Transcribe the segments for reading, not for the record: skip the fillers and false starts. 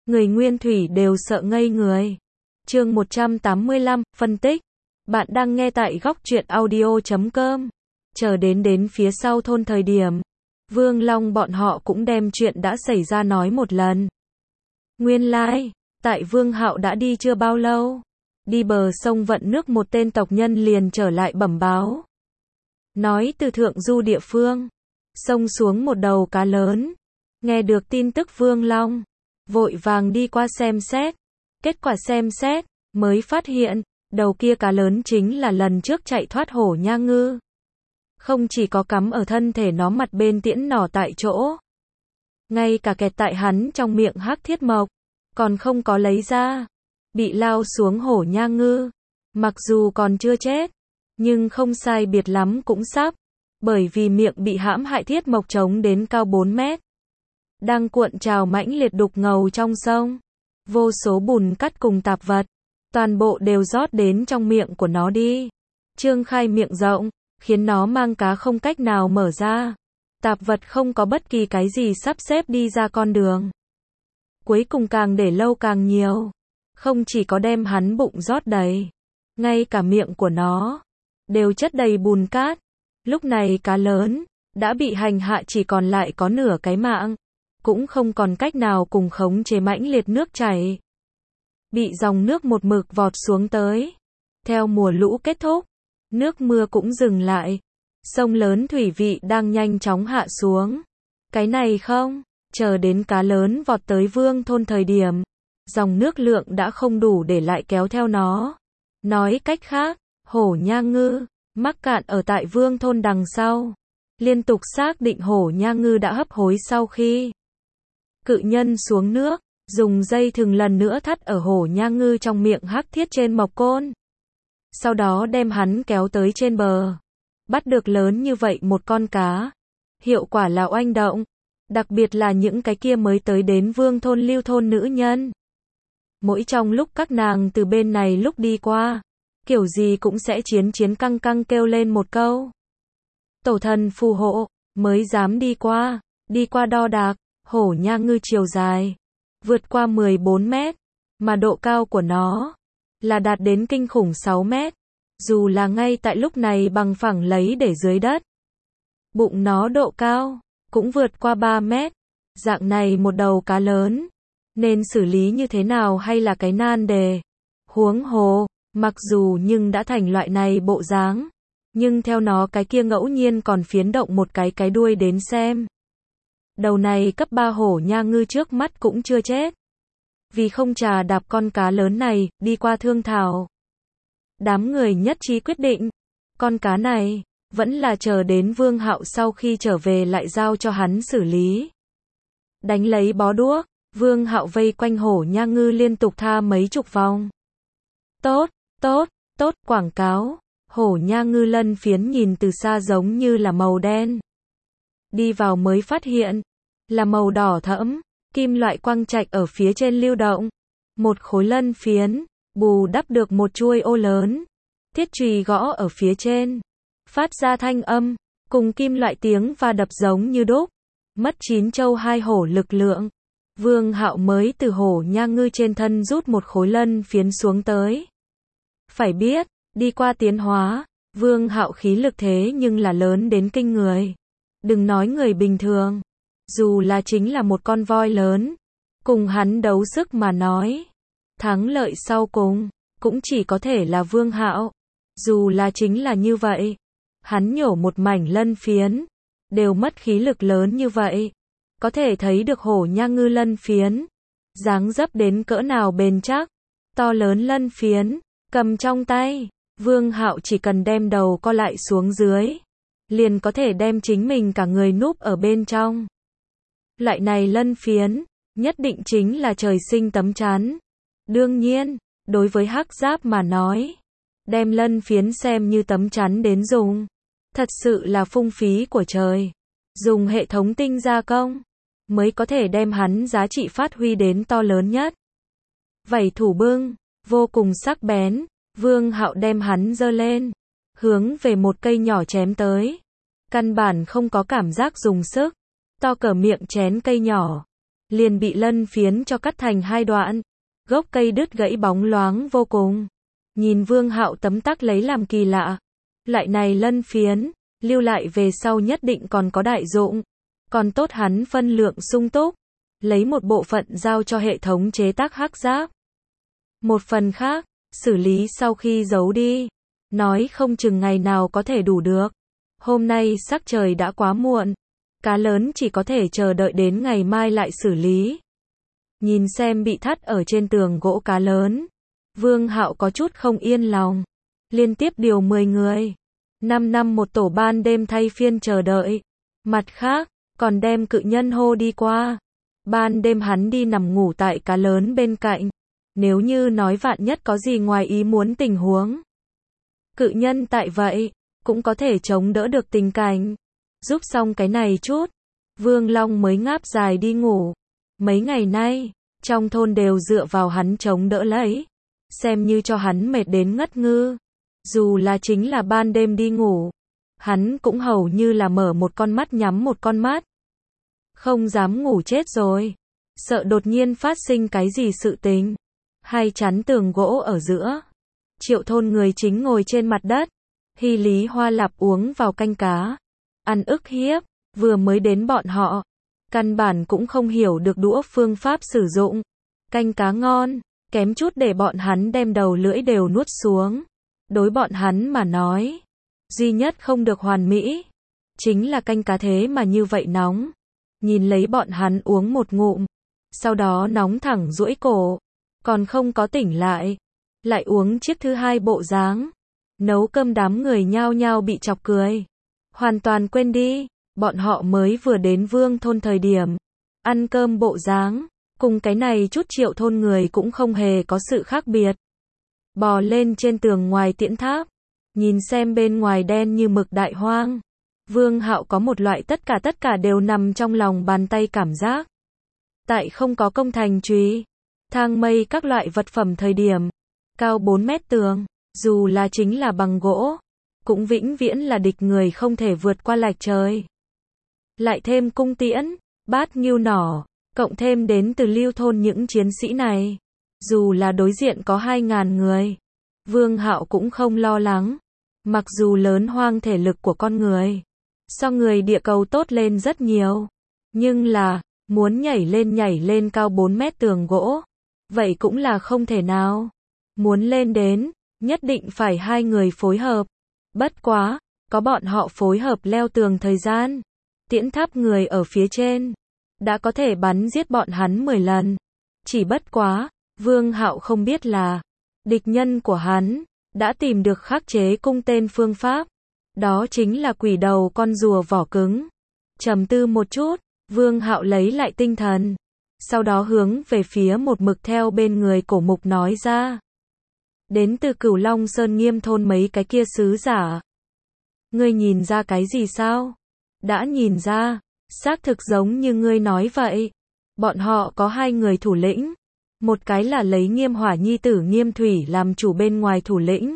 người nguyên thủy đều sợ ngây người. Chương 185, phân tích. Bạn đang nghe tại góc truyện audio.com. Chờ đến phía sau thôn thời điểm, Vương Long bọn họ cũng đem chuyện đã xảy ra nói một lần. Nguyên lai, tại Vương Hạo đã đi chưa bao lâu, đi bờ sông vận nước một tên tộc nhân liền trở lại bẩm báo. Nói từ thượng du địa phương, sông xuống một đầu cá lớn. Nghe được tin tức Vương Long vội vàng đi qua xem xét. Kết quả xem xét, mới phát hiện, đầu kia cá lớn chính là lần trước chạy thoát hổ nha ngư. Không chỉ có cắm ở thân thể nó mặt bên tiễn nỏ tại chỗ, ngay cả kẹt tại hắn trong miệng hắc thiết mộc, còn không có lấy ra. Bị lao xuống hổ nha ngư, mặc dù còn chưa chết, nhưng không sai biệt lắm cũng sắp, bởi vì miệng bị hãm hại thiết mộc trống đến cao 4 mét. Đang cuộn trào mãnh liệt đục ngầu trong sông. Vô số bùn cát cùng tạp vật, toàn bộ đều rót đến trong miệng của nó đi. Trương khai miệng rộng, khiến nó mang cá không cách nào mở ra. Tạp vật không có bất kỳ cái gì sắp xếp đi ra con đường. Cuối cùng càng để lâu càng nhiều. Không chỉ có đem hắn bụng rót đầy, ngay cả miệng của nó đều chất đầy bùn cát. Lúc này cá lớn đã bị hành hạ chỉ còn lại có nửa cái mạng, cũng không còn cách nào cùng khống chế mãnh liệt nước chảy. Bị dòng nước một mực vọt xuống tới. Theo mùa lũ kết thúc, nước mưa cũng dừng lại. Sông lớn thủy vị đang nhanh chóng hạ xuống. Cái này không, chờ đến cá lớn vọt tới Vương thôn thời điểm, dòng nước lượng đã không đủ để lại kéo theo nó. Nói cách khác, hổ nha ngư mắc cạn ở tại Vương thôn đằng sau. Liên tục xác định hổ nha ngư đã hấp hối sau khi cự nhân xuống nước, dùng dây thừng lần nữa thắt ở hổ nha ngư trong miệng hắc thiết trên mộc côn. Sau đó đem hắn kéo tới trên bờ. Bắt được lớn như vậy một con cá. Hiệu quả là oanh động. Đặc biệt là những cái kia mới tới đến Vương thôn lưu thôn nữ nhân. Mỗi trong lúc các nàng từ bên này lúc đi qua, kiểu gì cũng sẽ chiến căng căng kêu lên một câu. Tổ thần phù hộ, mới dám đi qua đo đạc. Hổ nha ngư chiều dài vượt qua 14 mét, mà độ cao của nó là đạt đến kinh khủng 6 mét. Dù là ngay tại lúc này bằng phẳng lấy để dưới đất, bụng nó độ cao cũng vượt qua 3 mét. Dạng này một đầu cá lớn, nên xử lý như thế nào hay là cái nan đề. Huống hồ, mặc dù nhưng đã thành loại này bộ dáng, nhưng theo nó cái kia ngẫu nhiên còn phiến động một cái đuôi đến xem. Đầu này cấp 3 hổ nha ngư trước mắt cũng chưa chết. Vì không trà đạp con cá lớn này, đi qua thương thảo. Đám người nhất trí quyết định, con cá này, vẫn là chờ đến Vương Hạo sau khi trở về lại giao cho hắn xử lý. Đánh lấy bó đuốc, Vương Hạo vây quanh hổ nha ngư liên tục tha mấy chục vòng. Tốt, quảng cáo. Hổ nha ngư lân phiến nhìn từ xa giống như là màu đen. Đi vào mới phát hiện là màu đỏ thẫm, kim loại quang trạch ở phía trên lưu động. Một khối lân phiến, bù đắp được một chuôi ô lớn. Thiết chùy gõ ở phía trên, phát ra thanh âm, cùng kim loại tiếng va đập giống như đúc. Mất 9 châu 2 hổ lực lượng. Vương Hạo mới từ hổ nha ngư trên thân rút một khối lân phiến xuống tới. Phải biết, đi qua tiến hóa, Vương Hạo khí lực thế nhưng là lớn đến kinh người. Đừng nói người bình thường, dù là chính là một con voi lớn, cùng hắn đấu sức mà nói, thắng lợi sau cùng cũng chỉ có thể là Vương Hạo. Dù là chính là như vậy, hắn nhổ một mảnh lân phiến, đều mất khí lực lớn như vậy. Có thể thấy được hổ nha ngư lân phiến, dáng dấp đến cỡ nào bền chắc. To lớn lân phiến, cầm trong tay, Vương Hạo chỉ cần đem đầu co lại xuống dưới, liền có thể đem chính mình cả người núp ở bên trong. Loại này lân phiến, nhất định chính là trời sinh tấm chắn. Đương nhiên, đối với hắc giáp mà nói, đem lân phiến xem như tấm chắn đến dùng, thật sự là phung phí của trời. Dùng hệ thống tinh gia công, mới có thể đem hắn giá trị phát huy đến to lớn nhất. Vảy thủ bưng, vô cùng sắc bén, Vương Hạo đem hắn giơ lên, hướng về một cây nhỏ chém tới. Căn bản không có cảm giác dùng sức, to cỡ miệng chén cây nhỏ, liền bị lân phiến cho cắt thành hai đoạn. Gốc cây đứt gãy bóng loáng vô cùng. Nhìn Vương Hạo tấm tắc lấy làm kỳ lạ. Loại này lân phiến, lưu lại về sau nhất định còn có đại dụng. Còn tốt hắn phân lượng sung túc. Lấy một bộ phận giao cho hệ thống chế tác hắc giáp. Một phần khác, xử lý sau khi giấu đi. Nói không chừng ngày nào có thể đủ được. Hôm nay sắc trời đã quá muộn. Cá lớn chỉ có thể chờ đợi đến ngày mai lại xử lý. Nhìn xem bị thắt ở trên tường gỗ cá lớn. Vương Hạo có chút không yên lòng. Liên tiếp điều 10 người. 5 năm một tổ ban đêm thay phiên chờ đợi. Mặt khác, còn đem cự nhân hô đi qua. Ban đêm hắn đi nằm ngủ tại cá lớn bên cạnh. Nếu như nói vạn nhất có gì ngoài ý muốn tình huống. Cự nhân tại vậy, cũng có thể chống đỡ được tình cảnh. Giúp xong cái này chút. Vương Long mới ngáp dài đi ngủ. Mấy ngày nay, trong thôn đều dựa vào hắn chống đỡ lấy. Xem như cho hắn mệt đến ngất ngư. Dù là chính là ban đêm đi ngủ. Hắn cũng hầu như là mở một con mắt nhắm một con mắt. Không dám ngủ chết rồi. Sợ đột nhiên phát sinh cái gì sự tình. Hay chắn tường gỗ ở giữa. Triệu thôn người chính ngồi trên mặt đất. Hy Lý Hoa Lạp uống vào canh cá. Ăn ức hiếp. Vừa mới đến bọn họ. Căn bản cũng không hiểu được đũa phương pháp sử dụng. Canh cá ngon. Kém chút để bọn hắn đem đầu lưỡi đều nuốt xuống. Đối bọn hắn mà nói. Duy nhất không được hoàn mỹ. Chính là canh cá thế mà như vậy nóng. Nhìn lấy bọn hắn uống một ngụm. Sau đó nóng thẳng duỗi cổ. Còn không có tỉnh lại. Lại uống chiếc thứ hai bộ dáng. Nấu cơm đám người nhao nhao bị chọc cười. Hoàn toàn quên đi. Bọn họ mới vừa đến Vương thôn thời điểm. Ăn cơm bộ dáng. Cùng cái này chút Triệu thôn người cũng không hề có sự khác biệt. Bò lên trên tường ngoài tiễn tháp. Nhìn xem bên ngoài đen như mực đại hoang. Vương Hạo có một loại tất cả đều nằm trong lòng bàn tay cảm giác. Tại không có công thành trùy, thang mây các loại vật phẩm thời điểm. Cao 4 mét tường, dù là chính là bằng gỗ. Cũng vĩnh viễn là địch người không thể vượt qua lạch trời. Lại thêm cung tiễn, bát ngưu nỏ. Cộng thêm đến từ Lưu thôn những chiến sĩ này. Dù là đối diện có 2.000 người. Vương Hạo cũng không lo lắng. Mặc dù lớn hoang thể lực của con người. So người địa cầu tốt lên rất nhiều. Nhưng là, muốn nhảy lên cao 4 mét tường gỗ. Vậy cũng là không thể nào. Muốn lên đến, nhất định phải 2 người phối hợp. Bất quá, có bọn họ phối hợp leo tường thời gian. Tiễn tháp người ở phía trên. Đã có thể bắn giết bọn hắn 10 lần. Chỉ bất quá, Vương Hạo không biết là, địch nhân của hắn, đã tìm được khắc chế cung tên phương pháp. Đó chính là quỷ đầu con rùa vỏ cứng. Trầm tư một chút, Vương Hạo lấy lại tinh thần. Sau đó hướng về phía một mực theo bên người cổ mục nói ra. Đến từ Cửu Long Sơn Nghiêm thôn mấy cái kia sứ giả. Ngươi nhìn ra cái gì sao? Đã nhìn ra. Xác thực giống như ngươi nói vậy. Bọn họ có 2 người thủ lĩnh. Một cái là lấy Nghiêm Hỏa nhi tử Nghiêm Thủy làm chủ bên ngoài thủ lĩnh.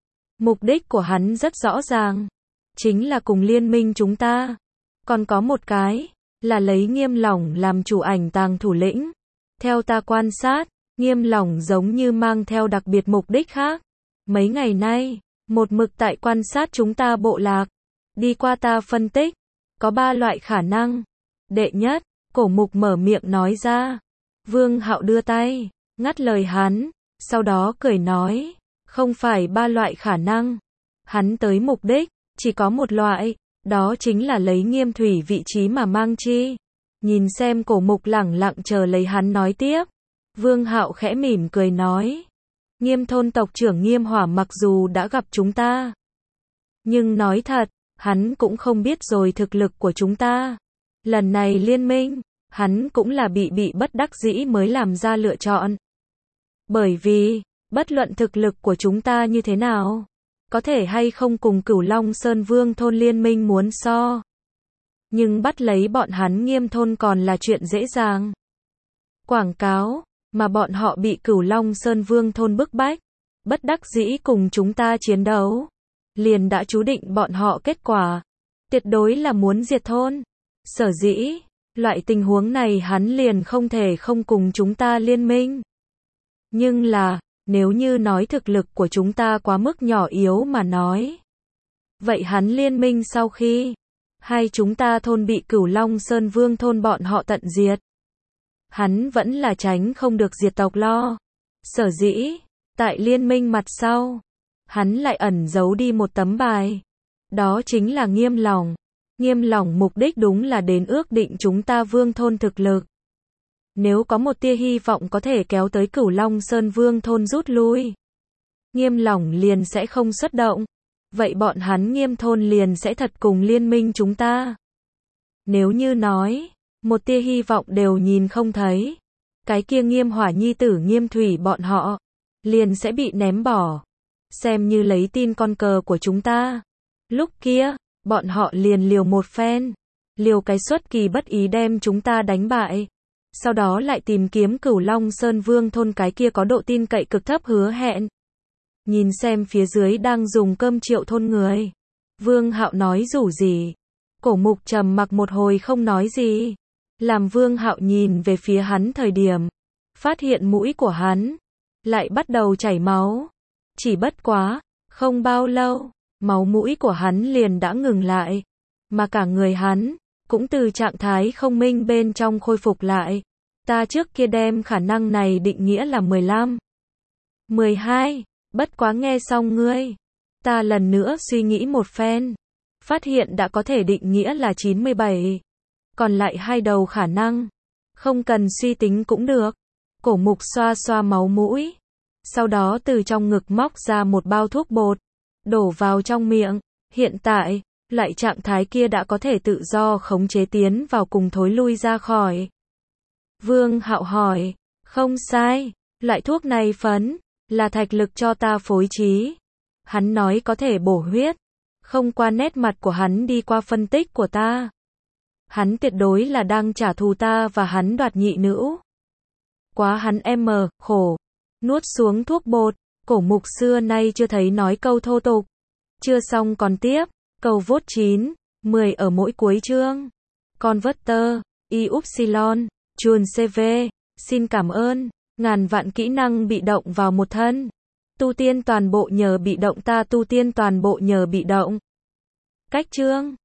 Mục đích của hắn rất rõ ràng. Chính là cùng liên minh chúng ta. Còn có một cái, là lấy Nghiêm Lỏng làm chủ ảnh tàng thủ lĩnh. Theo ta quan sát, Nghiêm Lỏng giống như mang theo đặc biệt mục đích khác. Mấy ngày nay, một mực tại quan sát chúng ta bộ lạc. Đi qua ta phân tích. Có 3 loại khả năng. Đệ nhất, cổ mục mở miệng nói ra. Vương Hạo đưa tay, ngắt lời hắn, sau đó cười nói. Không phải 3 loại khả năng. Hắn tới mục đích, chỉ có một loại, đó chính là lấy Nghiêm Thủy vị trí mà mang chi. Nhìn xem cổ mục lẳng lặng chờ lấy hắn nói tiếp. Vương Hạo khẽ mỉm cười nói. Nghiêm thôn tộc trưởng Nghiêm Hỏa mặc dù đã gặp chúng ta. Nhưng nói thật, hắn cũng không biết rồi thực lực của chúng ta. Lần này liên minh, hắn cũng là bị bất đắc dĩ mới làm ra lựa chọn. Bởi vì, bất luận thực lực của chúng ta như thế nào, có thể hay không cùng Cửu Long Sơn Vương thôn liên minh muốn so. Nhưng bắt lấy bọn hắn Nghiêm thôn còn là chuyện dễ dàng. Quảng cáo, mà bọn họ bị Cửu Long Sơn Vương thôn bức bách, bất đắc dĩ cùng chúng ta chiến đấu. Liền đã chú định bọn họ kết quả. Tuyệt đối là muốn diệt thôn. Sở dĩ, Loại tình huống này hắn liền không thể không cùng chúng ta liên minh. Nhưng là, nếu như nói thực lực của chúng ta quá mức nhỏ yếu mà nói. Vậy hắn liên minh sau khi hai chúng ta thôn bị Cửu Long Sơn Vương thôn bọn họ tận diệt. Hắn vẫn là tránh không được diệt tộc lo. Sở dĩ, tại liên minh mặt sau, hắn lại ẩn giấu đi một tấm bài. Đó chính là Nghiêm Lỏng. Nghiêm Lỏng mục đích đúng là đến ước định chúng ta Vương thôn thực lực. Nếu có một tia hy vọng có thể kéo tới Cửu Long Sơn Vương thôn rút lui, Nghiêm Lỏng liền sẽ không xuất động. Vậy bọn hắn Nghiêm thôn liền sẽ thật cùng liên minh chúng ta. Nếu như nói, một tia hy vọng đều nhìn không thấy, cái kia Nghiêm Hỏa nhi tử Nghiêm Thủy bọn họ liền sẽ bị ném bỏ, xem như lấy tin con cờ của chúng ta. Lúc kia, bọn họ liền liều một phen, liều cái xuất kỳ bất ý đem chúng ta đánh bại. Sau đó lại tìm kiếm Cửu Long Sơn Vương thôn cái kia có độ tin cậy cực thấp hứa hẹn. Nhìn xem phía dưới đang dùng cơm Triệu thôn người. Vương Hạo nói rủ gì. Cổ Mục trầm mặc một hồi không nói gì. Làm Vương Hạo nhìn về phía hắn thời điểm, phát hiện mũi của hắn lại bắt đầu chảy máu. Chỉ bất quá, không bao lâu, máu mũi của hắn liền đã ngừng lại, mà cả người hắn cũng từ trạng thái không minh bên trong khôi phục lại. Ta trước kia đem khả năng này định nghĩa là 15, 12, bất quá nghe xong ngươi, ta lần nữa suy nghĩ một phen, phát hiện đã có thể định nghĩa là 97. Còn lại hai đầu khả năng, không cần suy tính cũng được. Cổ Mục xoa xoa máu mũi, sau đó từ trong ngực móc ra một bao thuốc bột, đổ vào trong miệng. Hiện tại, loại trạng thái kia đã có thể tự do khống chế tiến vào cùng thối lui ra khỏi. Vương Hạo hỏi, không sai, loại thuốc này phấn, là Thạch Lực cho ta phối trí. Hắn nói có thể bổ huyết, không qua nét mặt của hắn đi qua phân tích của ta. Hắn tuyệt đối là đang trả thù ta và hắn đoạt nhị nữ. Quá hắn khổ, nuốt xuống thuốc bột. Cổ Mục xưa nay chưa thấy nói câu thô tục. Chưa xong còn tiếp, câu vốt 9, 10 ở mỗi cuối chương. Converter, Yupsilon, chuồn CV, xin cảm ơn, ngàn vạn kỹ năng bị động vào một thân. Tu tiên toàn bộ nhờ bị động, ta tu tiên toàn bộ nhờ bị động. Cách chương